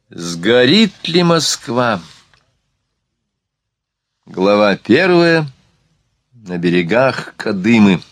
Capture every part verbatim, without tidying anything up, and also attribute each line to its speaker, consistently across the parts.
Speaker 1: Сгорит ли Москва? Глава первая. На берегах Кадымы.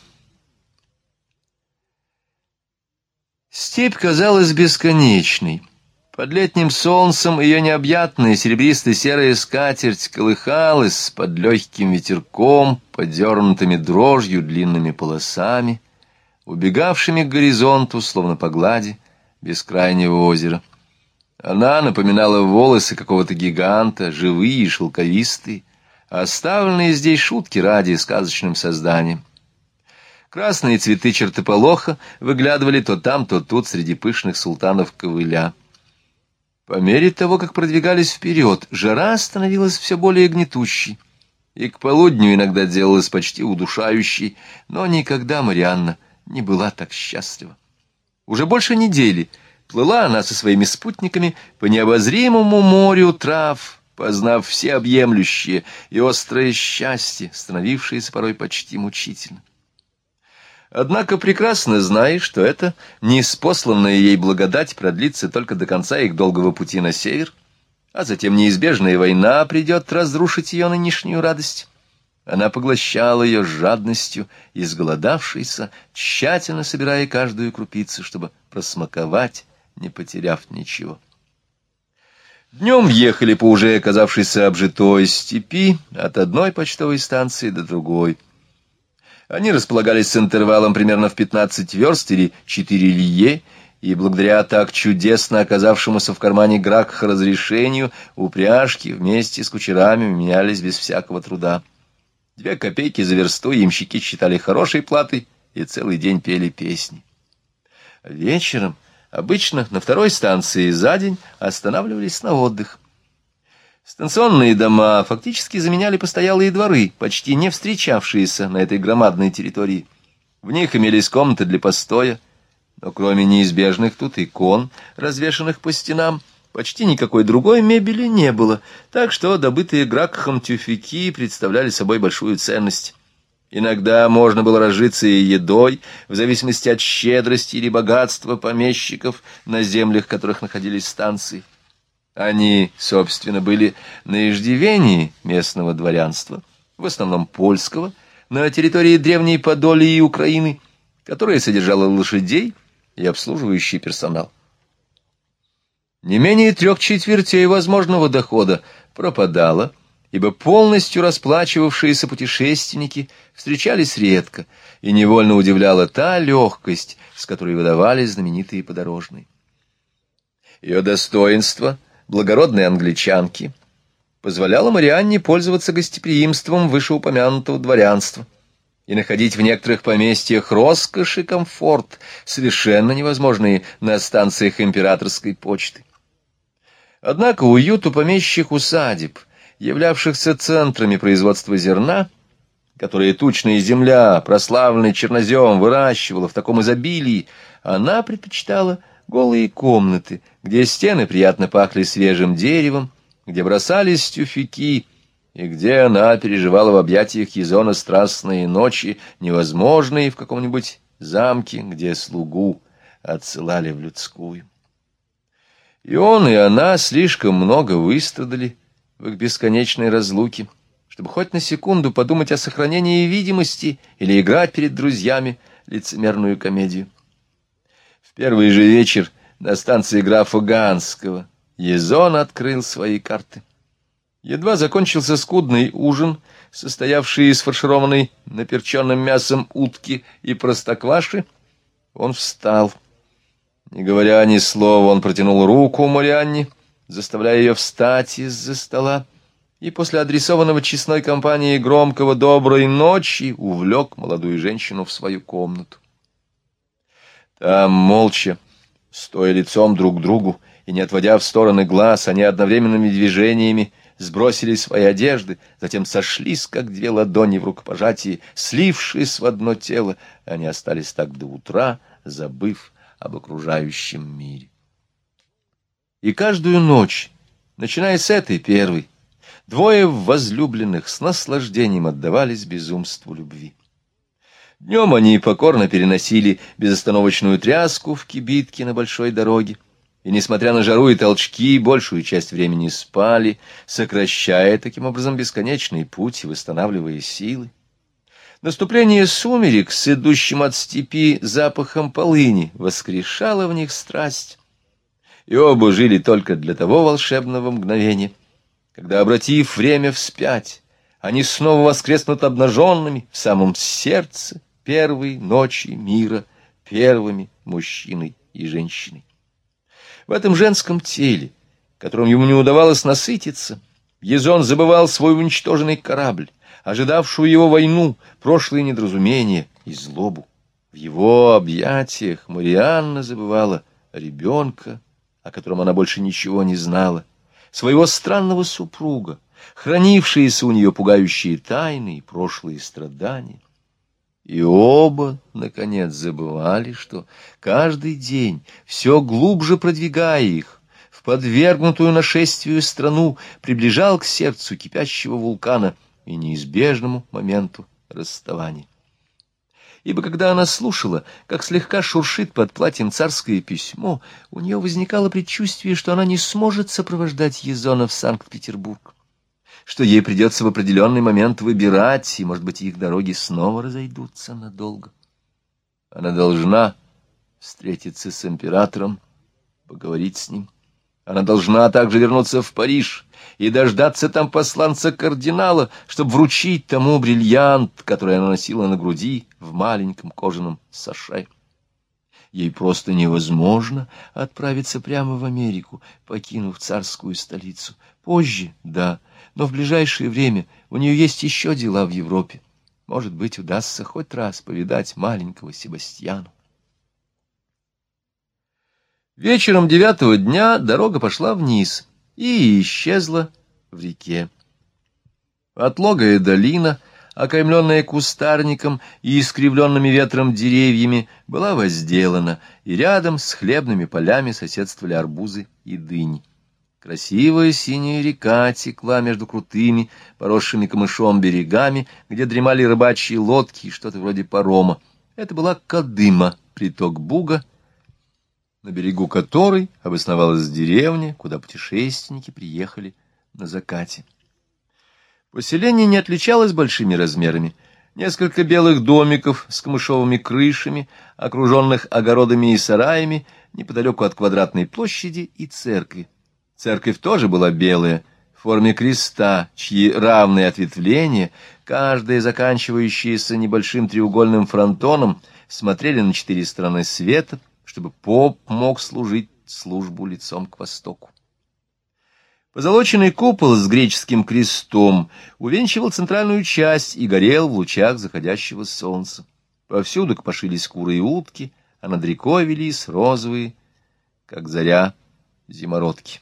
Speaker 1: Степь казалась бесконечной. Под летним солнцем ее необъятная серебристо-серая скатерть колыхалась под легким ветерком, подернутыми дрожью длинными полосами, убегавшими к горизонту, словно по глади бескрайнего озера. Она напоминала волосы какого-то гиганта, живые и шелковистые, оставленные здесь шутки ради сказочным созданием. Красные цветы чертополоха выглядывали то там, то тут среди пышных султанов ковыля. По мере того, как продвигались вперед, жара становилась все более гнетущей, и к полудню иногда делалась почти удушающей, но никогда Марианна не была так счастлива. Уже больше недели плыла она со своими спутниками по необозримому морю трав, познав всеобъемлющее и острое счастье, становившееся порой почти мучительным. Однако прекрасно зная, что это неспосланная ей благодать продлится только до конца их долгого пути на север, а затем неизбежная война придет разрушить ее нынешнюю радость, она поглощала ее с жадностью, изголодавшейся, тщательно собирая каждую крупицу, чтобы просмаковать, не потеряв ничего. Днем ехали по уже оказавшейся обжитой степи от одной почтовой станции до другой. Они располагались с интервалом примерно в пятнадцать верст или четыре лье, и благодаря так чудесно оказавшемуся в кармане Гракха разрешению упряжки вместе с кучерами менялись без всякого труда. Две копейки за версту ямщики считали хорошей платой и целый день пели песни. Вечером обычно на второй станции за день останавливались на отдых. Станционные дома фактически заменяли постоялые дворы, почти не встречавшиеся на этой громадной территории. В них имелись комнаты для постоя, но кроме неизбежных тут икон, развешанных по стенам, почти никакой другой мебели не было, так что добытые Гракхом тюфяки представляли собой большую ценность. Иногда можно было разжиться и едой, в зависимости от щедрости или богатства помещиков, на землях которых находились станции. Они, собственно, были на иждивении местного дворянства, в основном польского, на территории древней Подолии и Украины, которая содержала лошадей и обслуживающий персонал. Не менее трех четвертей возможного дохода пропадало, ибо полностью расплачивавшиеся путешественники встречались редко, и невольно удивляла та легкость, с которой выдавались знаменитые подорожные. Ее достоинство, благородной англичанки, позволяло Марианне пользоваться гостеприимством вышеупомянутого дворянства и находить в некоторых поместьях роскошь и комфорт, совершенно невозможные на станциях императорской почты. Однако уют у помещих усадеб, являвшихся центрами производства зерна, которые тучная земля, прославленный чернозем, выращивала в таком изобилии, она предпочитала голые комнаты, где стены приятно пахли свежим деревом, где бросались тюфяки, и где она переживала в объятиях Язона страстные ночи, невозможные в каком-нибудь замке, где слугу отсылали в людскую. И он, и она слишком много выстрадали в их бесконечной разлуке, чтобы хоть на секунду подумать о сохранении видимости или играть перед друзьями лицемерную комедию. В первый же вечер на станции графа Ганского Язон открыл свои карты. Едва закончился скудный ужин, состоявший из фаршированной наперченным мясом утки и простокваши, он встал. Не говоря ни слова, он протянул руку Марианне, заставляя ее встать из-за стола, и после адресованного честной компании громкого «доброй ночи» увлек молодую женщину в свою комнату. Там, молча, стоя лицом друг к другу и не отводя в стороны глаз, они одновременными движениями сбросили свои одежды, затем сошлись, как две ладони в рукопожатии, слившись в одно тело, они остались так до утра, забыв об окружающем мире. И каждую ночь, начиная с этой первой, двое возлюбленных с наслаждением отдавались безумству любви. Днем они покорно переносили безостановочную тряску в кибитке на большой дороге, и, несмотря на жару и толчки, большую часть времени спали, сокращая таким образом бесконечный путь и восстанавливая силы. Наступление сумерек с идущим от степи запахом полыни воскрешало в них страсть, и оба жили только для того волшебного мгновения, когда, обратив время вспять, они снова воскреснут обнаженными в самом сердце первой ночи мира, первыми мужчиной и женщиной. В этом женском теле, которым ему не удавалось насытиться, Езон забывал свой уничтоженный корабль, ожидавшую его войну, прошлые недоразумения и злобу. В его объятиях Марианна забывала ребенка, о котором она больше ничего не знала, своего странного супруга, хранившиеся у нее пугающие тайны и прошлые страдания. И оба, наконец, забывали, что каждый день, все глубже продвигая их, в подвергнутую нашествию страну, приближал к сердцу кипящего вулкана и неизбежному моменту расставания. Ибо когда она слушала, как слегка шуршит под платьем царское письмо, у нее возникало предчувствие, что она не сможет сопровождать Езона в Санкт-Петербург, что ей придется в определенный момент выбирать, и, может быть, их дороги снова разойдутся надолго. Она должна встретиться с императором, поговорить с ним. Она должна также вернуться в Париж и дождаться там посланца кардинала, чтобы вручить тому бриллиант, который она носила на груди в маленьком кожаном саше. Ей просто невозможно отправиться прямо в Америку, покинув царскую столицу. Позже, да, но в ближайшее время у нее есть еще дела в Европе. Может быть, удастся хоть раз повидать маленького Себастьяну. Вечером девятого дня дорога пошла вниз и исчезла в реке. Отлогая долина, окаймленная кустарником и искривленными ветром деревьями, была возделана, и рядом с хлебными полями соседствовали арбузы и дыни. Красивая синяя река текла между крутыми, поросшими камышом берегами, где дремали рыбачьи лодки и что-то вроде парома. Это была Кадыма, приток Буга, на берегу которой обосновалась деревня, куда путешественники приехали на закате. Поселение не отличалось большими размерами. Несколько белых домиков с камышовыми крышами, окруженных огородами и сараями, неподалеку от квадратной площади и церкви. Церковь тоже была белая, в форме креста, чьи равные ответвления, каждое заканчивающееся небольшим треугольным фронтоном, смотрели на четыре стороны света, чтобы поп мог служить службу лицом к востоку. Позолоченный купол с греческим крестом увенчивал центральную часть и горел в лучах заходящего солнца. Повсюду копошились куры и утки, а над рекой велись розовые, как заря, зимородки.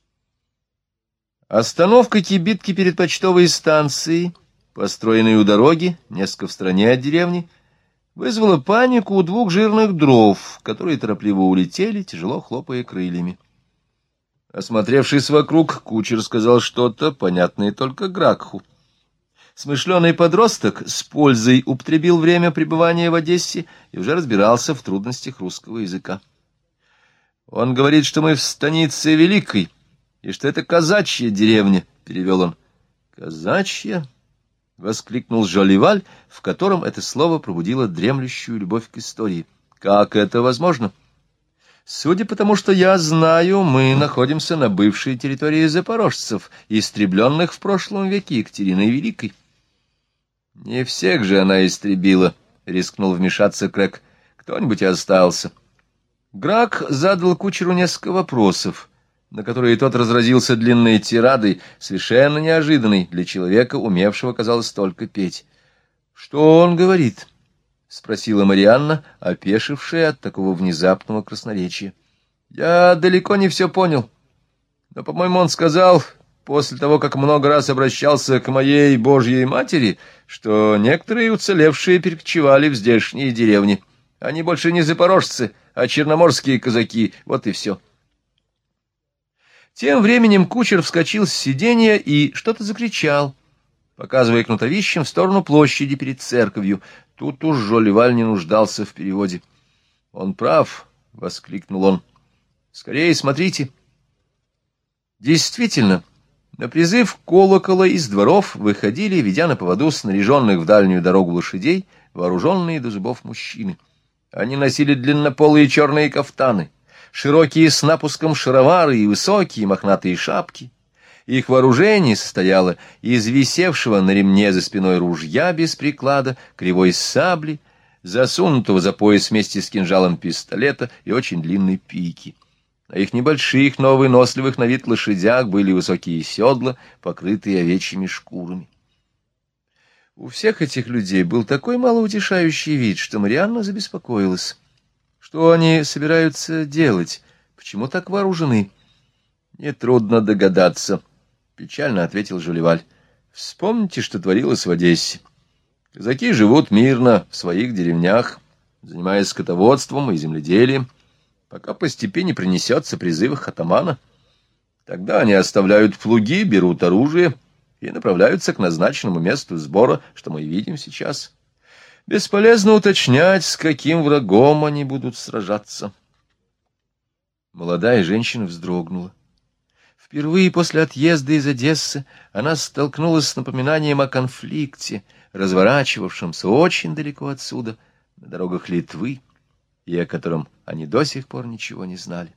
Speaker 1: Остановка кибитки перед почтовой станцией, построенной у дороги, несколько в стороне от деревни, вызвала панику у двух жирных дров, которые торопливо улетели, тяжело хлопая крыльями. Осмотревшись вокруг, кучер сказал что-то, понятное только Гракху. Смышленый подросток с пользой употребил время пребывания в Одессе и уже разбирался в трудностях русского языка. «Он говорит, что мы в станице Великой, и что это казачья деревня», — перевел он. «Казачья?» — воскликнул Жолливаль, в котором это слово пробудило дремлющую любовь к истории. «Как это возможно?» «Судя по тому, что я знаю, мы находимся на бывшей территории запорожцев, истребленных в прошлом веке Екатериной Великой». «Не всех же она истребила», — рискнул вмешаться Крэк. «Кто-нибудь и остался». Грак задал кучеру несколько вопросов, на которые тот разразился длинной тирадой, совершенно неожиданной для человека, умевшего, казалось, только петь. «Что он говорит?» — спросила Марианна, опешившая от такого внезапного красноречия. «Я далеко не все понял, но, по-моему, он сказал, после того, как много раз обращался к моей Божьей Матери, что некоторые уцелевшие перекочевали в здешние деревни. Они больше не запорожцы, а черноморские казаки, вот и все». Тем временем кучер вскочил с сиденья и что-то закричал, показывая кнутовищем в сторону площади перед церковью. Тут уж Жолливаль не нуждался в переводе. «Он прав», — воскликнул он. Скорее смотрите!» Действительно, на призыв колокола из дворов выходили, ведя на поводу снаряженных в дальнюю дорогу лошадей, вооруженные до зубов мужчины. Они носили длиннополые черные кафтаны, широкие с напуском шаровары и высокие мохнатые шапки. Их вооружение состояло из висевшего на ремне за спиной ружья без приклада, кривой сабли, засунутого за пояс вместе с кинжалом пистолета и очень длинной пики. На их небольших, но выносливых на вид лошадях были высокие седла, покрытые овечьими шкурами. У всех этих людей был такой малоутешающий вид, что Марианна забеспокоилась. Что они собираются делать? Почему так вооружены? Нетрудно догадаться, — печально ответил Жюлеваль. Вспомните, что творилось в Одессе. Казаки живут мирно в своих деревнях, занимаясь скотоводством и земледелием, пока по степи не принесется призыв их атамана. Тогда они оставляют плуги, берут оружие и направляются к назначенному месту сбора, что мы видим сейчас. Бесполезно уточнять, с каким врагом они будут сражаться. Молодая женщина вздрогнула. Впервые после отъезда из Одессы она столкнулась с напоминанием о конфликте, разворачивавшемся очень далеко отсюда, на дорогах Литвы, и о котором они до сих пор ничего не знали.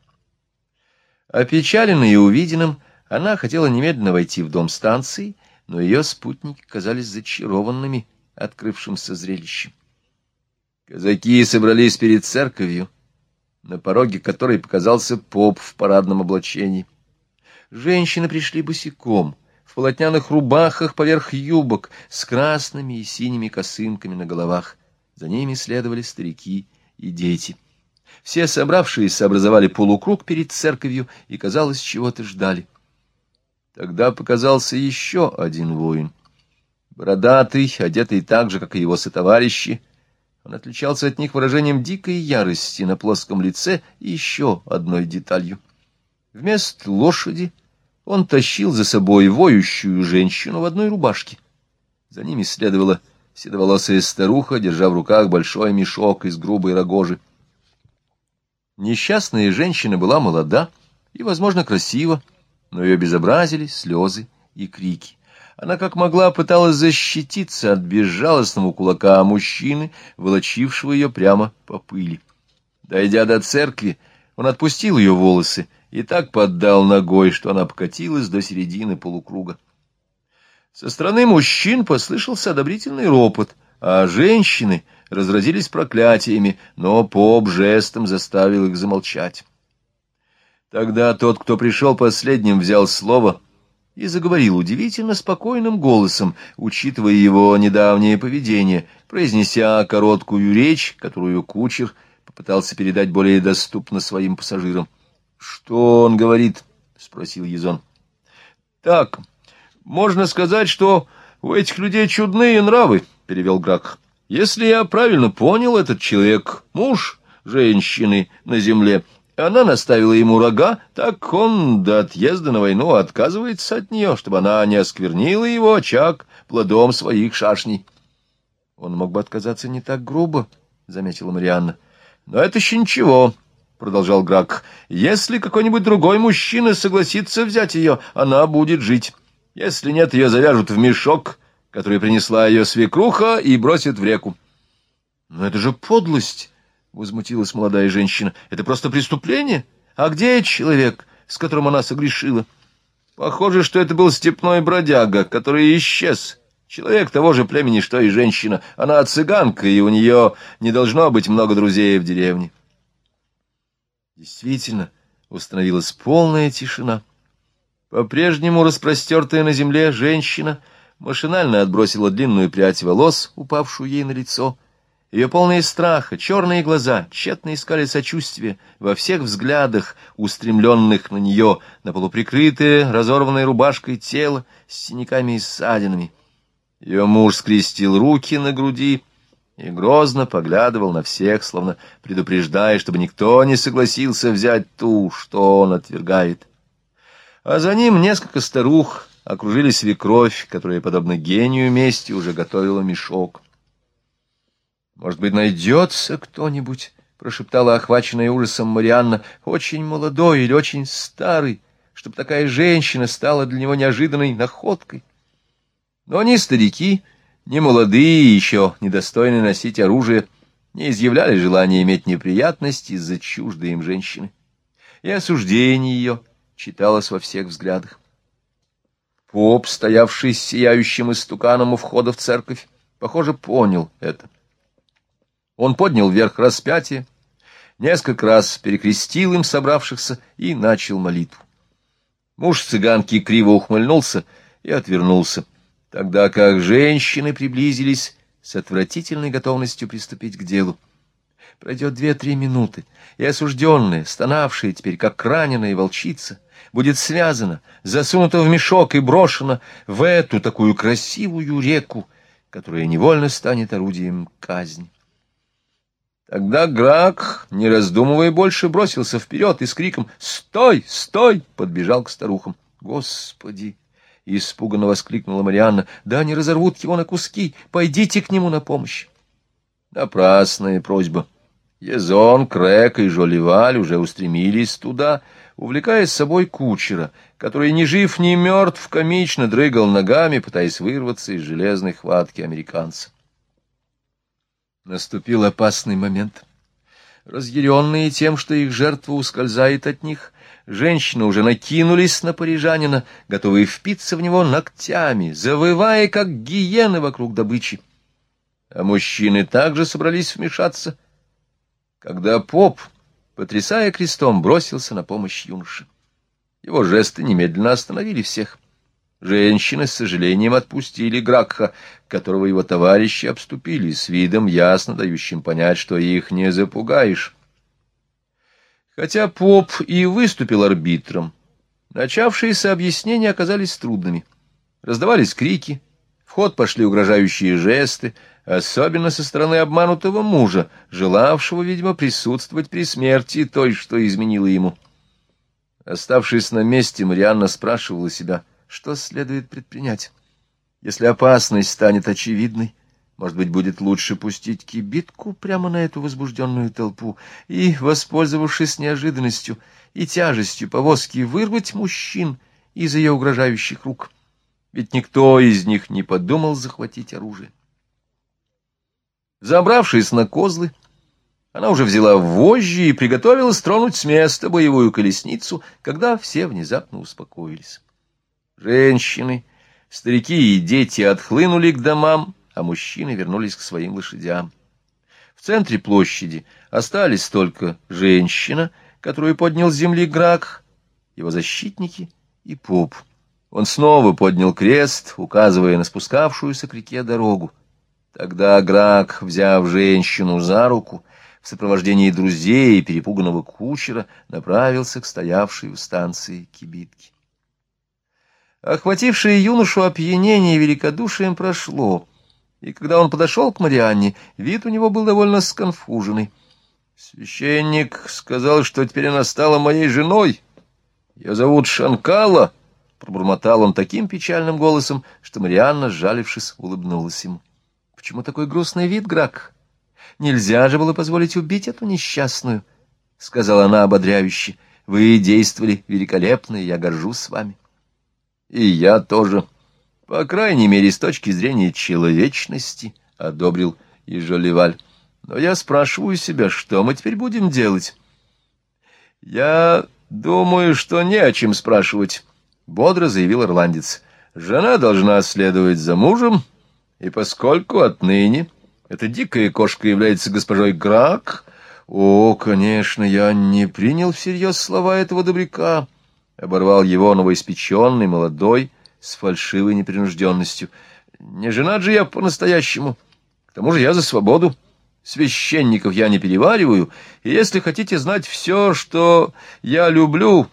Speaker 1: Опечаленная увиденным, она хотела немедленно войти в дом станции, но ее спутники казались зачарованными открывшимся зрелищем. Казаки собрались перед церковью, на пороге которой показался поп в парадном облачении. Женщины пришли босиком, в полотняных рубахах поверх юбок, с красными и синими косынками на головах. За ними следовали старики и дети. Все собравшиеся образовали полукруг перед церковью и, казалось, чего-то ждали. Тогда показался еще один воин. Бородатый, одетый так же, как и его сотоварищи, он отличался от них выражением дикой ярости на плоском лице и еще одной деталью. Вместо лошади он тащил за собой воющую женщину в одной рубашке. За ними следовала седоволосая старуха, держа в руках большой мешок из грубой рогожи. Несчастная женщина была молода и, возможно, красива, но ее безобразили слезы и крики. Она как могла пыталась защититься от безжалостного кулака мужчины, волочившего ее прямо по пыли. Дойдя до церкви, он отпустил ее волосы и так поддал ногой, что она покатилась до середины полукруга. Со стороны мужчин послышался одобрительный ропот, а женщины разразились проклятиями, но поп жестом заставил их замолчать. Тогда тот, кто пришел последним, взял слово и заговорил удивительно спокойным голосом, учитывая его недавнее поведение, произнеся короткую речь, которую кучер попытался передать более доступно своим пассажирам. — Что он говорит? — спросил Язон. — Так, можно сказать, что у этих людей чудные нравы, — перевел Грак. — Если я правильно понял, этот человек — муж женщины на земле. Она наставила ему рога, так он до отъезда на войну отказывается от нее, чтобы она не осквернила его очаг плодом своих шашней. — Он мог бы отказаться не так грубо, — заметила Марианна. — Но это еще ничего, — продолжал Грак. — Если какой-нибудь другой мужчина согласится взять ее, она будет жить. Если нет, ее завяжут в мешок, который принесла ее свекруха, и бросят в реку. — Но это же подлость! — возмутилась молодая женщина. — Это просто преступление. А где человек, с которым она согрешила? Похоже, что это был степной бродяга, который исчез. Человек того же племени, что и женщина. Она цыганка, и у нее не должно быть много друзей в деревне. Действительно, установилась полная тишина. По-прежнему распростертая на земле женщина машинально отбросила длинную прядь волос, упавшую ей на лицо. Ее полные страха, черные глаза тщетно искали сочувствия во всех взглядах, устремленных на нее, на полуприкрытое, разорванной рубашкой тело с синяками и ссадинами. Ее муж скрестил руки на груди и грозно поглядывал на всех, словно предупреждая, чтобы никто не согласился взять ту, что он отвергает. А за ним несколько старух окружили свекровь, которая, подобно гению мести, уже готовила мешок. — Может быть, найдется кто-нибудь, — прошептала охваченная ужасом Марианна, — очень молодой или очень старый, чтобы такая женщина стала для него неожиданной находкой. Но ни старики, ни молодые, еще недостойные носить оружие, не изъявляли желания иметь неприятности из-за чуждой им женщины. И осуждение ее читалось во всех взглядах. Поп, стоявший с сияющим истуканом у входа в церковь, похоже, понял это. Он поднял вверх распятие, несколько раз перекрестил им собравшихся и начал молитву. Муж цыганки криво ухмыльнулся и отвернулся, тогда как женщины приблизились с отвратительной готовностью приступить к делу. Пройдет две-три минуты, и осужденная, стонавшая теперь, как раненая волчица, будет связана, засунута в мешок и брошена в эту такую красивую реку, которая невольно станет орудием казни. Тогда Грак, не раздумывая больше, бросился вперед и с криком «Стой! Стой!» подбежал к старухам. «Господи!» — испуганно воскликнула Марианна. «Да они разорвут его на куски! Пойдите к нему на помощь!» Напрасная просьба. Езон, Крэк и Жолливаль уже устремились туда, увлекая с собой кучера, который ни жив, ни мертв комично дрыгал ногами, пытаясь вырваться из железной хватки американца. Наступил опасный момент. Разъяренные тем, что их жертва ускользает от них, женщины уже накинулись на парижанина, готовые впиться в него ногтями, завывая, как гиены вокруг добычи. А мужчины также собрались вмешаться, когда поп, потрясая крестом, бросился на помощь юноше. Его жесты немедленно остановили всех. Женщины с сожалением отпустили Гракха, которого его товарищи обступили, с видом ясно дающим понять, что их не запугаешь. Хотя поп и выступил арбитром, начавшиеся объяснения оказались трудными. Раздавались крики, в ход пошли угрожающие жесты, особенно со стороны обманутого мужа, желавшего, видимо, присутствовать при смерти той, что изменила ему. Оставшись на месте, Марианна спрашивала себя, что следует предпринять. Если опасность станет очевидной, может быть, будет лучше пустить кибитку прямо на эту возбужденную толпу и, воспользовавшись неожиданностью и тяжестью повозки, вырвать мужчин из ее угрожающих рук. Ведь никто из них не подумал захватить оружие. Забравшись на козлы, она уже взяла вожжи и приготовилась тронуть с места боевую колесницу, когда все внезапно успокоились. Женщины, старики и дети отхлынули к домам, а мужчины вернулись к своим лошадям. В центре площади остались только женщина, которую поднял с земли Грак, его защитники и поп. Он снова поднял крест, указывая на спускавшуюся к реке дорогу. Тогда Грак, взяв женщину за руку, в сопровождении друзей и перепуганного кучера, направился к стоявшей у станции кибитке. Охватившее юношу опьянение великодушием прошло, и когда он подошел к Марианне, вид у него был довольно сконфуженный. «Священник сказал, что теперь она стала моей женой. Ее зовут Шанкала», — пробормотал он таким печальным голосом, что Марианна, сжалившись, улыбнулась ему. «Почему такой грустный вид, Грак? Нельзя же было позволить убить эту несчастную», — сказала она ободряюще. «Вы действовали великолепно, и я горжусь вами». «И я тоже, по крайней мере, с точки зрения человечности», — одобрил и Жолливаль. «Но я спрашиваю себя, что мы теперь будем делать?» «Я думаю, что не о чем спрашивать», — бодро заявил ирландец. «Жена должна следовать за мужем, и поскольку отныне эта дикая кошка является госпожой Грак...» «О, конечно, я не принял всерьез слова этого добряка», — оборвал его новоиспеченный, молодой, с фальшивой непринужденностью. «Не женат же я по-настоящему. К тому же я за свободу. Священников я не перевариваю, и если хотите знать все, что я люблю,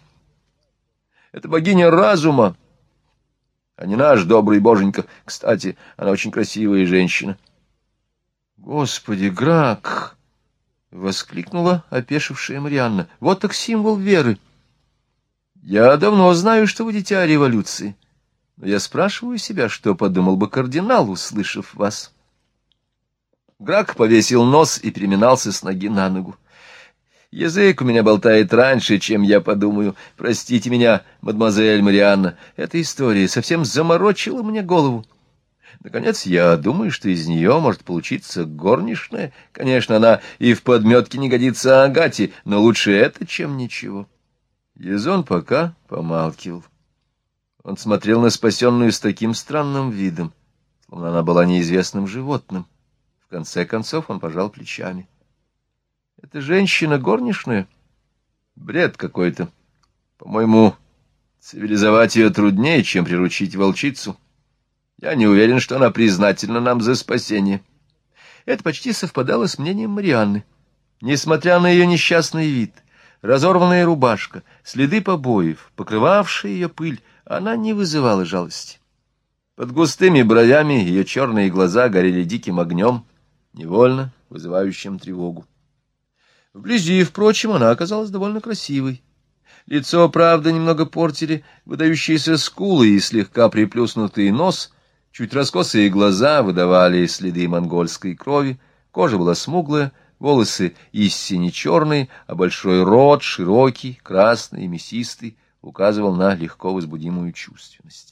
Speaker 1: это богиня разума, а не наш добрый боженька. Кстати, она очень красивая женщина». «Господи, Грак!» — воскликнула опешившая Марианна. «Вот так символ веры. Я давно знаю, что вы дитя революции, но я спрашиваю себя, что подумал бы кардинал, услышав вас». Грак повесил нос и переминался с ноги на ногу. Язык у меня болтает раньше, чем я подумаю. Простите меня, мадемуазель Марианна, эта история совсем заморочила мне голову. Наконец, я думаю, что из нее может получиться горничная. Конечно, она и в подметке не годится Агате, но лучше это, чем ничего. Язон пока помалкивал. Он смотрел на спасенную с таким странным видом, словно она была неизвестным животным. В конце концов он пожал плечами. «Это женщина горничная? Бред какой-то. По-моему, цивилизовать ее труднее, чем приручить волчицу. Я не уверен, что она признательна нам за спасение». Это почти совпадало с мнением Марианны. Несмотря на ее несчастный вид, разорванная рубашка, следы побоев, покрывавшие ее пыль, она не вызывала жалости. Под густыми бровями ее черные глаза горели диким огнем, невольно вызывающим тревогу. Вблизи, впрочем, она оказалась довольно красивой. Лицо, правда, немного портили выдающиеся скулы и слегка приплюснутый нос, чуть раскосые глаза выдавали следы монгольской крови, кожа была смуглая, волосы истинно черные, а большой рот, широкий, красный и мясистый, указывал на легко возбудимую чувственность.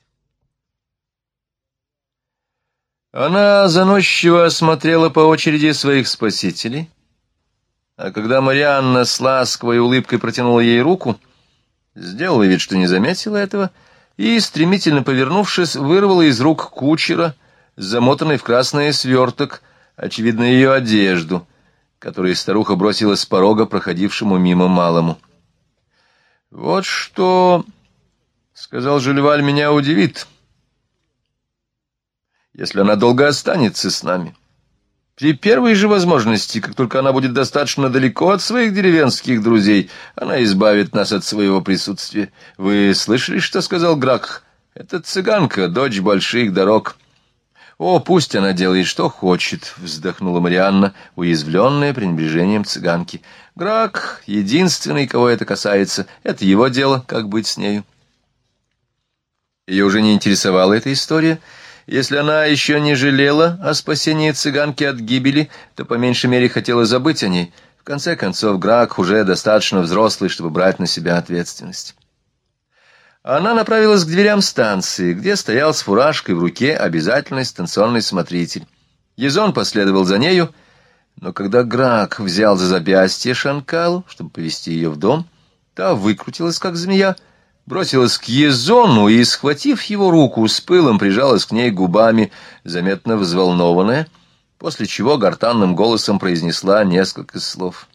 Speaker 1: Она заносчиво осмотрела по очереди своих спасителей, а когда Марианна с ласковой улыбкой протянула ей руку, сделала вид, что не заметила этого, и, стремительно повернувшись, вырвала из рук кучера, замотанный в красный сверток, очевидно, ее одежду, которую старуха бросила с порога проходившему мимо малому. «Вот что, — сказал Жюль-Валь, — меня удивит, если она долго останется с нами. При первой же возможности, как только она будет достаточно далеко от своих деревенских друзей, она избавит нас от своего присутствия. Вы слышали, что сказал Грак? Это цыганка, дочь больших дорог». «О, пусть она делает, что хочет», — вздохнула Марианна, уязвленная пренебрежением цыганки. «Грак — единственный, кого это касается. Это его дело, как быть с нею». Ее уже не интересовала эта история. Если она еще не жалела о спасении цыганки от гибели, то по меньшей мере хотела забыть о ней. В конце концов, Грак уже достаточно взрослый, чтобы брать на себя ответственность. Она направилась к дверям станции, где стоял с фуражкой в руке обязательный станционный смотритель. Язон последовал за нею, но когда Грак взял за запястье Шанкалу, чтобы повести ее в дом, та выкрутилась, как змея, бросилась к Язону и, схватив его руку, с пылом прижалась к ней губами, заметно взволнованная, после чего гортанным голосом произнесла несколько слов.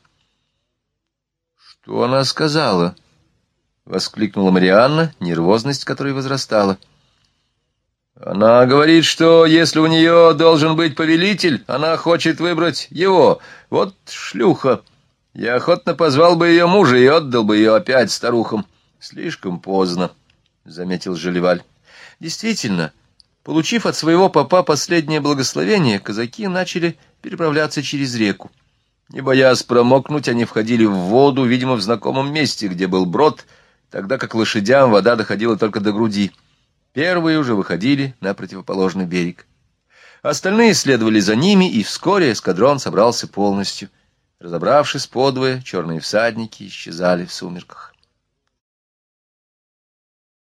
Speaker 1: «Что она сказала?» — воскликнула Марианна, нервозность которой возрастала. «Она говорит, что если у нее должен быть повелитель, она хочет выбрать его. Вот шлюха. Я охотно позвал бы ее мужа и отдал бы ее опять старухам». «Слишком поздно», — заметил Жюль-Валь. Действительно, получив от своего попа последнее благословение, казаки начали переправляться через реку. Не боясь промокнуть, они входили в воду, видимо, в знакомом месте, где был брод, тогда как лошадям вода доходила только до груди. Первые уже выходили на противоположный берег. Остальные следовали за ними, и вскоре эскадрон собрался полностью. Разобравшись подвое, черные всадники исчезали в сумерках.